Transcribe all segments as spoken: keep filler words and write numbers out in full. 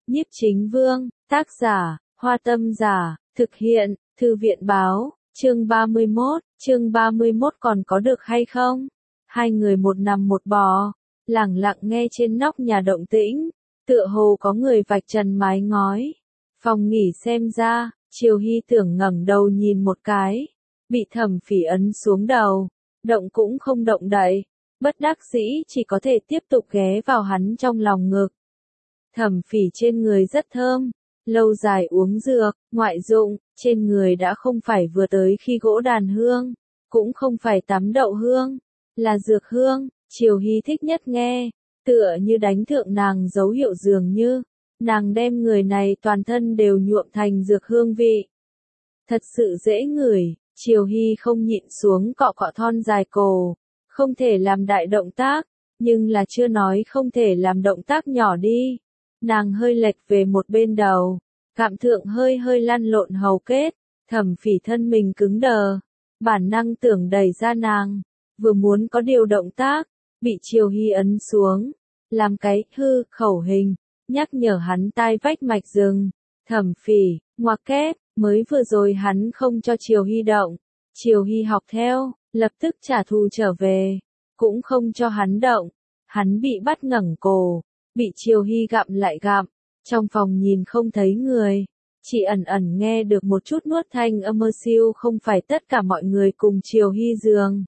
Nhiếp Chính Vương, tác giả, Hoa Tâm Giả, thực hiện, Thư viện Báo, chương ba mươi mốt, chương ba mươi mốt còn có được hay không? Hai người một nằm một bò, lẳng lặng nghe trên nóc nhà động tĩnh, tựa hồ có người vạch trần mái ngói. Phòng nghỉ xem ra, Triều Hy tưởng ngẩng đầu nhìn một cái, bị Thẩm Phỉ ấn xuống đầu, động cũng không động đậy, bất đắc dĩ chỉ có thể tiếp tục ghé vào hắn trong lòng ngực. Thẩm Phỉ trên người rất thơm, lâu dài uống dược, ngoại dụng, trên người đã không phải vừa tới khi gỗ đàn hương, cũng không phải tắm đậu hương, là dược hương. Triều Hy thích nhất nghe, tựa như đánh thượng nàng dấu hiệu dường như, nàng đem người này toàn thân đều nhuộm thành dược hương vị. Thật sự dễ ngửi, Triều Hy không nhịn xuống cọ cọ thon dài cổ, không thể làm đại động tác, nhưng là chưa nói không thể làm động tác nhỏ đi. Nàng hơi lệch về một bên đầu, cảm thượng hơi hơi lăn lộn hầu kết, Thẩm Phỉ thân mình cứng đờ, bản năng tưởng đẩy ra nàng, vừa muốn có điều động tác, bị Triều Hy ấn xuống, làm cái hư khẩu hình, nhắc nhở hắn tai vách mạch rừng. Thẩm Phỉ, ngoặc kép, mới vừa rồi hắn không cho Triều Hy động, Triều Hy học theo, lập tức trả thù trở về, cũng không cho hắn động, hắn bị bắt ngẩng cổ, bị Triều Hy gặm lại gặm, trong phòng nhìn không thấy người, chỉ ẩn ẩn nghe được một chút nuốt thanh âm mơ siêu, không phải tất cả mọi người cùng Triều Hy giường.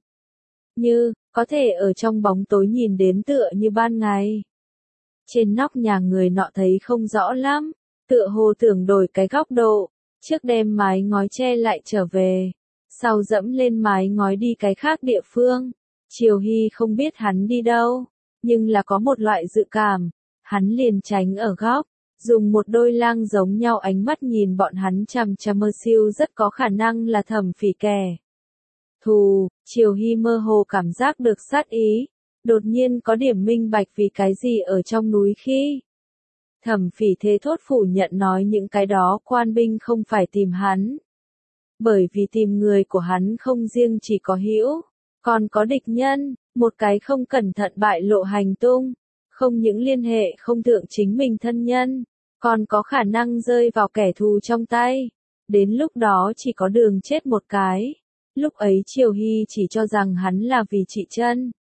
Như, có thể ở trong bóng tối nhìn đến tựa như ban ngày. Trên nóc nhà người nọ thấy không rõ lắm, tựa hồ tưởng đổi cái góc độ, trước đem mái ngói che lại trở về, sau dẫm lên mái ngói đi cái khác địa phương. Triều Hy không biết hắn đi đâu, nhưng là có một loại dự cảm, hắn liền tránh ở góc, dùng một đôi lang giống nhau ánh mắt nhìn bọn hắn chằm chằm. Mơ siêu rất có khả năng là Thẩm Phỉ kẻ thù. Triều Hy mơ hồ cảm giác được sát ý, đột nhiên có điểm minh bạch vì cái gì ở trong núi khi Thẩm Phỉ thế thốt phủ nhận nói những cái đó quan binh không phải tìm hắn, bởi vì tìm người của hắn không riêng chỉ có hữu, còn có địch nhân, một cái không cẩn thận bại lộ hành tung, không những liên hệ không thượng chính mình thân nhân, còn có khả năng rơi vào kẻ thù trong tay, đến lúc đó chỉ có đường chết một cái. Lúc ấy Triều Hy chỉ cho rằng hắn là vì trị chân,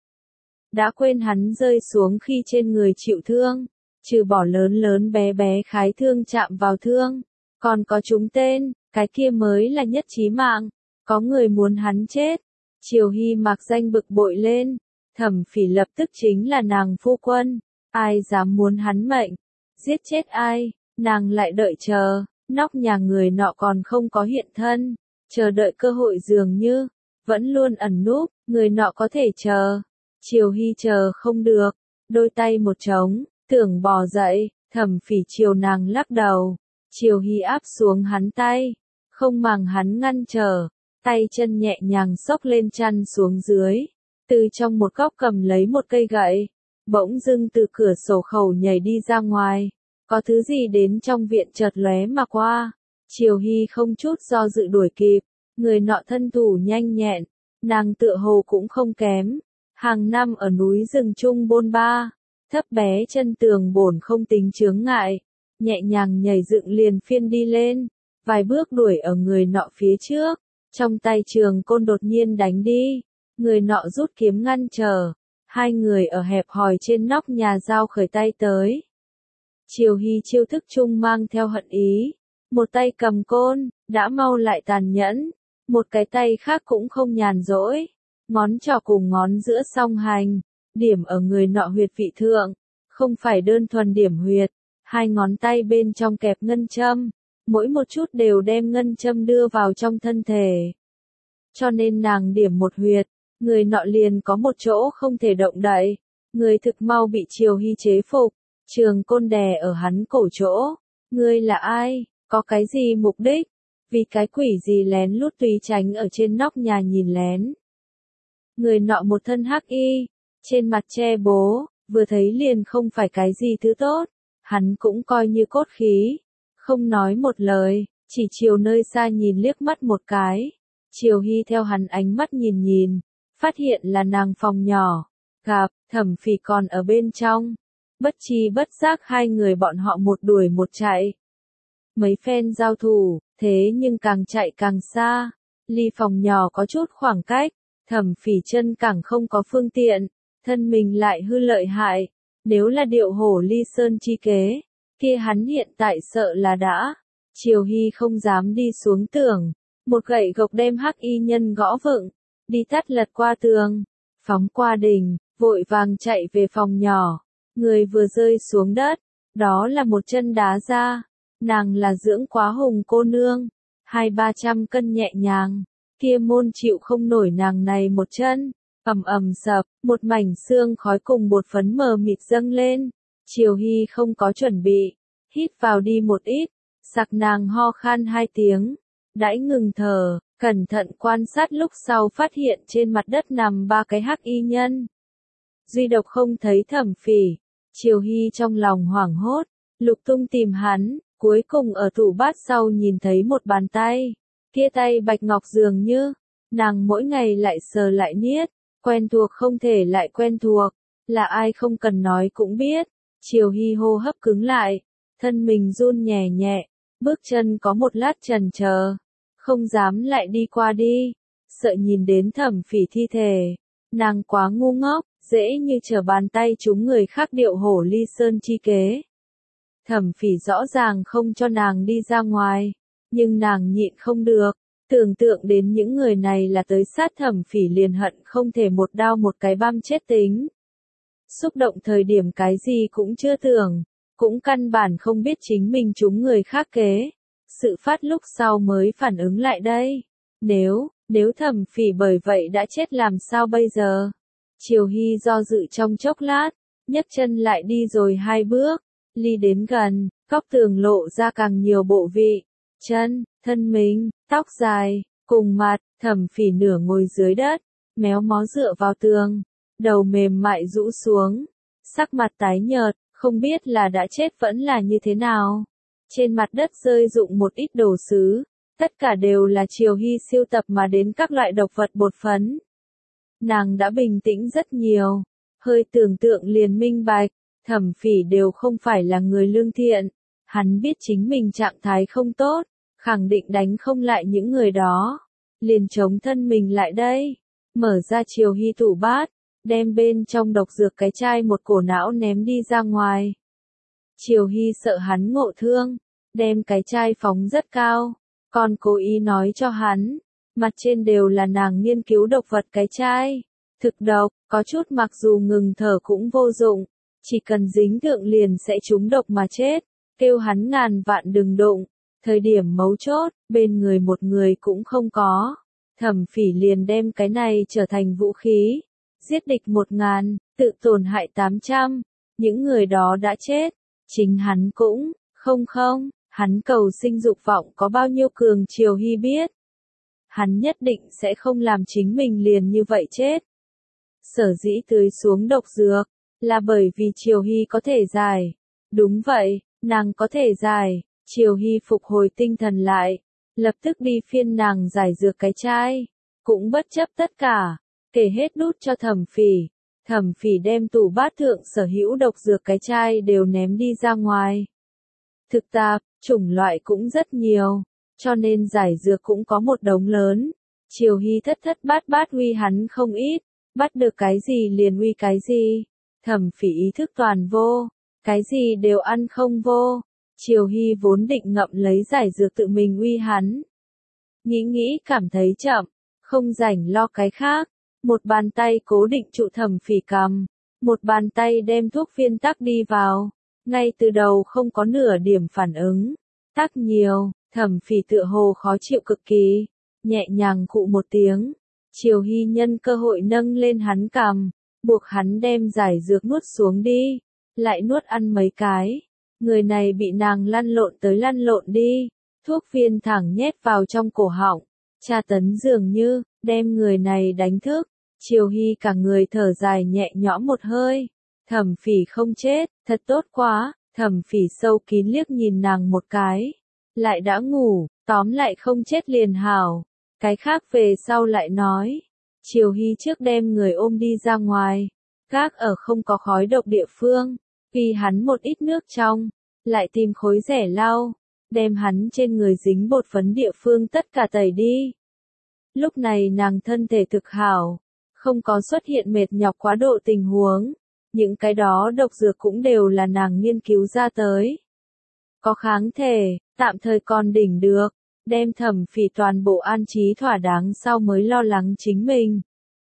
đã quên hắn rơi xuống khi trên người chịu thương, trừ bỏ lớn lớn bé bé khái thương chạm vào thương, còn có trúng tên, cái kia mới là nhất chí mạng, có người muốn hắn chết. Triều Hy mặc danh bực bội lên, Thẩm Phỉ lập tức chính là nàng phu quân, ai dám muốn hắn mệnh, giết chết ai, nàng lại đợi chờ, nóc nhà người nọ còn không có hiện thân, chờ đợi cơ hội dường như, vẫn luôn ẩn núp, người nọ có thể chờ. Triều Hy chờ không được, đôi tay một trống, tưởng bò dậy, Thẩm Phỉ chiều nàng lắc đầu, Triều Hy áp xuống hắn tay, không màng hắn ngăn trở, tay chân nhẹ nhàng xốc lên chăn xuống dưới, từ trong một góc cầm lấy một cây gậy, bỗng dưng từ cửa sổ khẩu nhảy đi ra ngoài, có thứ gì đến trong viện chợt lóe mà qua. Triều Hy không chút do dự đuổi kịp, người nọ thân thủ nhanh nhẹn, nàng tựa hồ cũng không kém, hàng năm ở núi rừng trung bôn ba, thấp bé chân tường bổn không tính chướng ngại, nhẹ nhàng nhảy dựng liền phiên đi lên, vài bước đuổi ở người nọ phía trước, trong tay trường côn đột nhiên đánh đi, người nọ rút kiếm ngăn trở, hai người ở hẹp hòi trên nóc nhà giao khởi tay tới. Triều Hy chiêu thức chung mang theo hận ý, một tay cầm côn, đã mau lại tàn nhẫn, một cái tay khác cũng không nhàn rỗi, ngón trỏ cùng ngón giữa song hành, điểm ở người nọ huyệt vị thượng, không phải đơn thuần điểm huyệt, hai ngón tay bên trong kẹp ngân châm, mỗi một chút đều đem ngân châm đưa vào trong thân thể. Cho nên nàng điểm một huyệt, người nọ liền có một chỗ không thể động đậy, người thực mau bị Triều Hy chế phục, trường côn đè ở hắn cổ chỗ. Ngươi là ai, có cái gì mục đích, vì cái quỷ gì lén lút tùy tránh ở trên nóc nhà nhìn lén. Người nọ một thân hắc y, trên mặt che bố, vừa thấy liền không phải cái gì thứ tốt, hắn cũng coi như cốt khí, không nói một lời, chỉ chiều nơi xa nhìn liếc mắt một cái. Triều Hy theo hắn ánh mắt nhìn nhìn, phát hiện là nàng phòng nhỏ, gặp Thẩm Phỉ còn ở bên trong, Bất chi bất giác hai người bọn họ một đuổi một chạy. Mấy phen giao thủ, thế nhưng càng chạy càng xa. Ly phòng nhỏ có chút khoảng cách, Thẩm Phỉ chân càng không có phương tiện, thân mình lại hư lợi hại. Nếu là điệu hổ ly sơn chi kế, kia hắn hiện tại sợ là đã. Triều Hy không dám đi xuống tường, một gậy gộc đem hắc y nhân gõ vựng, đi tắt lật qua tường, phóng qua đình, vội vàng chạy về phòng nhỏ. Người vừa rơi xuống đất, đó là một chân đá ra. Nàng là dưỡng quá hùng cô nương, hai ba trăm cân nhẹ nhàng, kia môn chịu không nổi nàng này một chân. Ầm ầm sập, một mảnh xương khói cùng bột phấn mờ mịt dâng lên. Triều Hy không có chuẩn bị, hít vào đi một ít, sặc nàng ho khan hai tiếng, đãi ngừng thở, cẩn thận quan sát lúc sau phát hiện trên mặt đất nằm ba cái hắc y nhân. Duy độc không thấy Thẩm Phỉ. Triều Hy trong lòng hoảng hốt, lục tung tìm hắn, cuối cùng ở tủ bát sau nhìn thấy một bàn tay, kia tay bạch ngọc dường như, nàng mỗi ngày lại sờ lại niết, quen thuộc không thể lại quen thuộc, là ai không cần nói cũng biết. Triều Hy hô hấp cứng lại, thân mình run nhẹ nhẹ, bước chân có một lát chần chờ, không dám lại đi qua đi, sợ nhìn đến Thẩm Phỉ thi thể. Nàng quá ngu ngốc, dễ như trở bàn tay trúng người khác điệu hổ ly sơn chi kế. Thẩm Phỉ rõ ràng không cho nàng đi ra ngoài, nhưng nàng nhịn không được, tưởng tượng đến những người này là tới sát Thẩm Phỉ liền hận không thể một đao một cái băm chết tính. Xúc động thời điểm cái gì cũng chưa tưởng, cũng căn bản không biết chính mình trúng người khác kế. Sự phát lúc sau mới phản ứng lại đây. Nếu, nếu Thẩm Phỉ bởi vậy đã chết làm sao bây giờ? Triều Hy do dự trong chốc lát, nhấc chân lại đi rồi hai bước, ly đến gần, góc tường lộ ra càng nhiều bộ vị, chân, thân mình, tóc dài, cùng mặt. Thẩm Phỉ nửa ngồi dưới đất, méo mó dựa vào tường, đầu mềm mại rũ xuống, sắc mặt tái nhợt, không biết là đã chết vẫn là như thế nào. Trên mặt đất rơi rụng một ít đồ sứ, tất cả đều là Triều Hy siêu tập mà đến các loại độc vật bột phấn. Nàng đã bình tĩnh rất nhiều, hơi tưởng tượng liền minh bạch, Thẩm Phỉ đều không phải là người lương thiện, hắn biết chính mình trạng thái không tốt, khẳng định đánh không lại những người đó, liền chống thân mình lại đây, mở ra Triều Hy tủ bát, đem bên trong độc dược cái chai một cổ não ném đi ra ngoài. Triều Hy sợ hắn ngộ thương, đem cái chai phóng rất cao, còn cố ý nói cho hắn, mặt trên đều là nàng nghiên cứu độc vật cái chai, thực độc, có chút mặc dù ngừng thở cũng vô dụng, chỉ cần dính thượng liền sẽ trúng độc mà chết, kêu hắn ngàn vạn đừng đụng. Thời điểm mấu chốt, bên người một người cũng không có, Thẩm Phỉ liền đem cái này trở thành vũ khí, giết địch một ngàn, tự tổn hại tám trăm, những người đó đã chết, chính hắn cũng, không không, hắn cầu sinh dục vọng có bao nhiêu cường Triều Hy biết. Hắn nhất định sẽ không làm chính mình liền như vậy chết. Sở dĩ tưới xuống độc dược, là bởi vì Triều Hy có thể giải. Đúng vậy, nàng có thể giải. Triều Hy phục hồi tinh thần lại, lập tức đi phiên nàng giải dược cái chai, cũng bất chấp tất cả, kể hết đút cho Thẩm Phỉ. Thẩm Phỉ đem tủ bát thượng sở hữu độc dược cái chai đều ném đi ra ngoài. Thực tạp, chủng loại cũng rất nhiều, cho nên giải dược cũng có một đống lớn. Triều Hy thất thất bát bát uy hắn không ít, bắt được cái gì liền uy cái gì. Thẩm Phỉ ý thức toàn vô, cái gì đều ăn không vô. Triều Hy vốn định ngậm lấy giải dược tự mình uy hắn. Nghĩ nghĩ cảm thấy chậm, không rảnh lo cái khác. Một bàn tay cố định trụ Thẩm Phỉ cằm, một bàn tay đem thuốc viên tắc đi vào. Ngay từ đầu không có nửa điểm phản ứng. Tắc nhiều, Thẩm Phỉ tựa hồ khó chịu cực kỳ, nhẹ nhàng khụ một tiếng. Triều Hy nhân cơ hội nâng lên hắn cằm, buộc hắn đem giải dược nuốt xuống đi, lại nuốt ăn mấy cái. Người này bị nàng lăn lộn tới lăn lộn đi, thuốc viên thẳng nhét vào trong cổ họng, tra tấn dường như, đem người này đánh thức. Triều Hy cả người thở dài nhẹ nhõm một hơi, Thẩm Phỉ không chết, thật tốt quá. Thẩm Phỉ sâu kín liếc nhìn nàng một cái, lại đã ngủ, tóm lại không chết liền hảo, cái khác về sau lại nói. Triều Hy trước đem người ôm đi ra ngoài, gác ở không có khói độc địa phương, Ghi hắn một ít nước trong, lại tìm khối rẻ lau, đem hắn trên người dính bột phấn địa phương tất cả tẩy đi. Lúc này nàng thân thể thực hảo, không có xuất hiện mệt nhọc quá độ tình huống, những cái đó độc dược cũng đều là nàng nghiên cứu ra tới. Có kháng thể, tạm thời còn đỉnh được, đem Thẩm Phỉ toàn bộ an trí thỏa đáng sau mới lo lắng chính mình.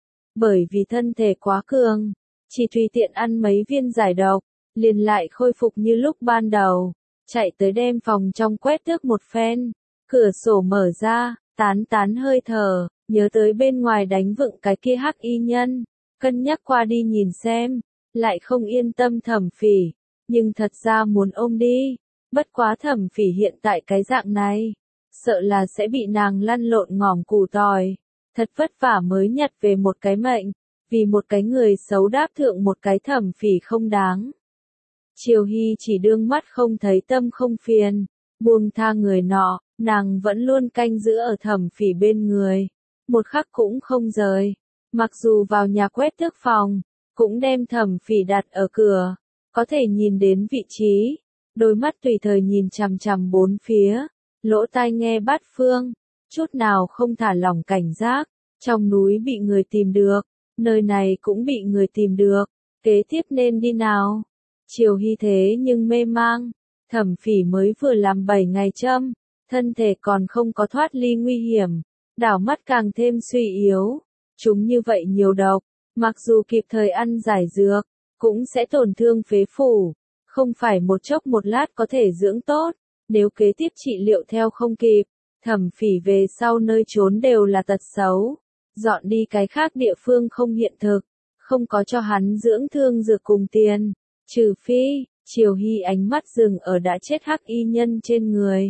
Bởi vì thân thể quá cường, chỉ tùy tiện ăn mấy viên giải độc, liền lại khôi phục như lúc ban đầu, chạy tới đem phòng trong quét tước một phen, cửa sổ mở ra, tán tán hơi thở, nhớ tới bên ngoài đánh vựng cái kia hắc y nhân, cân nhắc qua đi nhìn xem, lại không yên tâm Thẩm Phỉ, nhưng thật ra muốn ôm đi, bất quá Thẩm Phỉ hiện tại cái dạng này, sợ là sẽ bị nàng lăn lộn ngỏm củ tỏi, thật vất vả mới nhặt về một cái mệnh, vì một cái người xấu đáp thượng một cái Thẩm Phỉ không đáng. Triều Hy chỉ đương mắt không thấy tâm không phiền, buông tha người nọ, nàng vẫn luôn canh giữ ở Thẩm Phỉ bên người, một khắc cũng không rời, mặc dù vào nhà quét tước phòng, cũng đem Thẩm Phỉ đặt ở cửa, có thể nhìn đến vị trí, đôi mắt tùy thời nhìn chằm chằm bốn phía, lỗ tai nghe bát phương, chút nào không thả lỏng cảnh giác, trong núi bị người tìm được, nơi này cũng bị người tìm được, kế tiếp nên đi nào? Triều Hy thế nhưng mê mang, Thẩm Phỉ mới vừa làm bảy ngày châm, thân thể còn không có thoát ly nguy hiểm, đảo mắt càng thêm suy yếu, chúng như vậy nhiều độc, mặc dù kịp thời ăn giải dược, cũng sẽ tổn thương phế phủ, không phải một chốc một lát có thể dưỡng tốt, nếu kế tiếp trị liệu theo không kịp, Thẩm Phỉ về sau nơi trốn đều là tật xấu, dọn đi cái khác địa phương không hiện thực, không có cho hắn dưỡng thương dược cùng tiền. Trừ phi, Triều Hy ánh mắt dừng ở đã chết hắc y nhân trên người.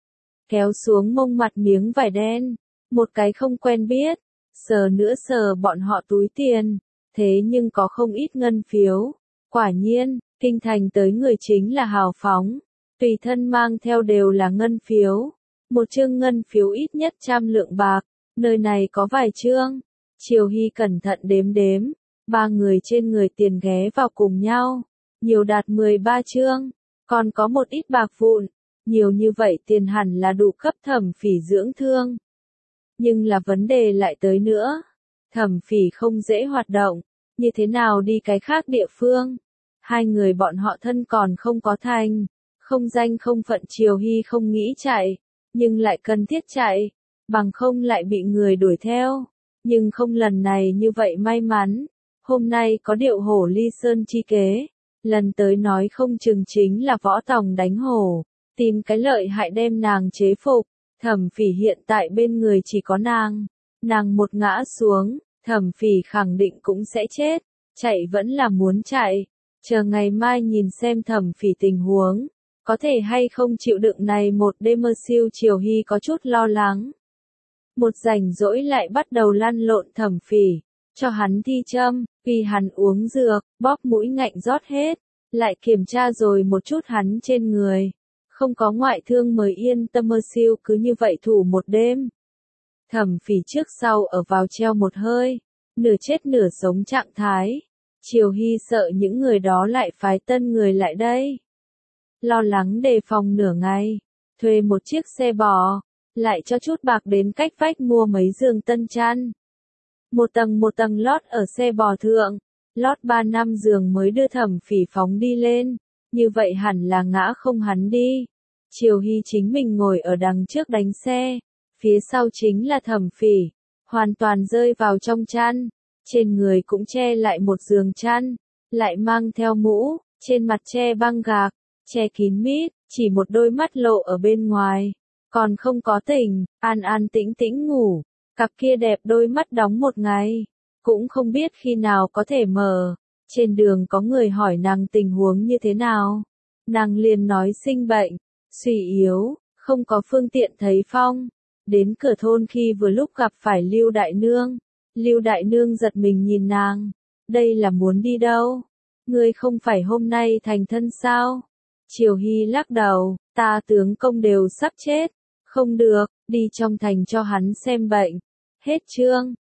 Kéo xuống mông mặt miếng vải đen, một cái không quen biết, sờ nữa sờ bọn họ túi tiền, thế nhưng có không ít ngân phiếu. Quả nhiên, kinh thành tới người chính là hào phóng, tùy thân mang theo đều là ngân phiếu. Một chương ngân phiếu ít nhất trăm lượng bạc, nơi này có vài chương. Triều Hy cẩn thận đếm đếm, ba người trên người tiền ghé vào cùng nhau. Nhiều đạt mười ba chương, còn có một ít bạc vụn, nhiều như vậy tiền hẳn là đủ cấp Thẩm Phỉ dưỡng thương. Nhưng là vấn đề lại tới nữa, Thẩm Phỉ không dễ hoạt động, như thế nào đi cái khác địa phương? Hai người bọn họ thân còn không có thành, không danh không phận Triều Hy không nghĩ chạy, nhưng lại cần thiết chạy, bằng không lại bị người đuổi theo, nhưng không lần này như vậy may mắn, hôm nay có điệu hổ ly sơn chi kế. Lần tới nói không chừng chính là võ tòng đánh hổ, tìm cái lợi hại đem nàng chế phục, Thẩm Phỉ hiện tại bên người chỉ có nàng, nàng một ngã xuống, Thẩm Phỉ khẳng định cũng sẽ chết, chạy vẫn là muốn chạy, chờ ngày mai nhìn xem Thẩm Phỉ tình huống, có thể hay không chịu đựng này một đêm mơ siêu. Triều Hy có chút lo lắng. Một rảnh rỗi lại bắt đầu lăn lộn Thẩm Phỉ, cho hắn thi châm, vì hắn uống dược, bóp mũi ngạnh rót hết, lại kiểm tra rồi một chút hắn trên người, không có ngoại thương mới yên tâm. Mơ siêu cứ như vậy thủ một đêm. Thẩm Phỉ trước sau ở vào treo một hơi, nửa chết nửa sống trạng thái. Triều Hy sợ những người đó lại phái tân người lại đây. Lo lắng đề phòng nửa ngày, thuê một chiếc xe bò, lại cho chút bạc đến cách vách mua mấy giường tân chăn. Một tầng một tầng lót ở xe bò thượng, lót ba năm giường mới đưa Thẩm Phỉ phóng đi lên, như vậy hẳn là ngã không hắn đi. Triều Hy chính mình ngồi ở đằng trước đánh xe, phía sau chính là Thẩm Phỉ, hoàn toàn rơi vào trong chăn, trên người cũng che lại một giường chăn, lại mang theo mũ, trên mặt che băng gạc, che kín mít, chỉ một đôi mắt lộ ở bên ngoài, còn không có tỉnh, an an tĩnh tĩnh ngủ, cặp kia đẹp đôi mắt đóng một ngày, cũng không biết khi nào có thể mở. Trên đường có người hỏi nàng tình huống như thế nào, nàng liền nói sinh bệnh, suy yếu, không có phương tiện thấy phong. Đến cửa thôn khi vừa lúc gặp phải Lưu Đại Nương, Lưu Đại Nương giật mình nhìn nàng, đây là muốn đi đâu? Ngươi không phải hôm nay thành thân sao? Triều Hy lắc đầu, ta tướng công đều sắp chết, không được, đi trong thành cho hắn xem bệnh. Hết chương.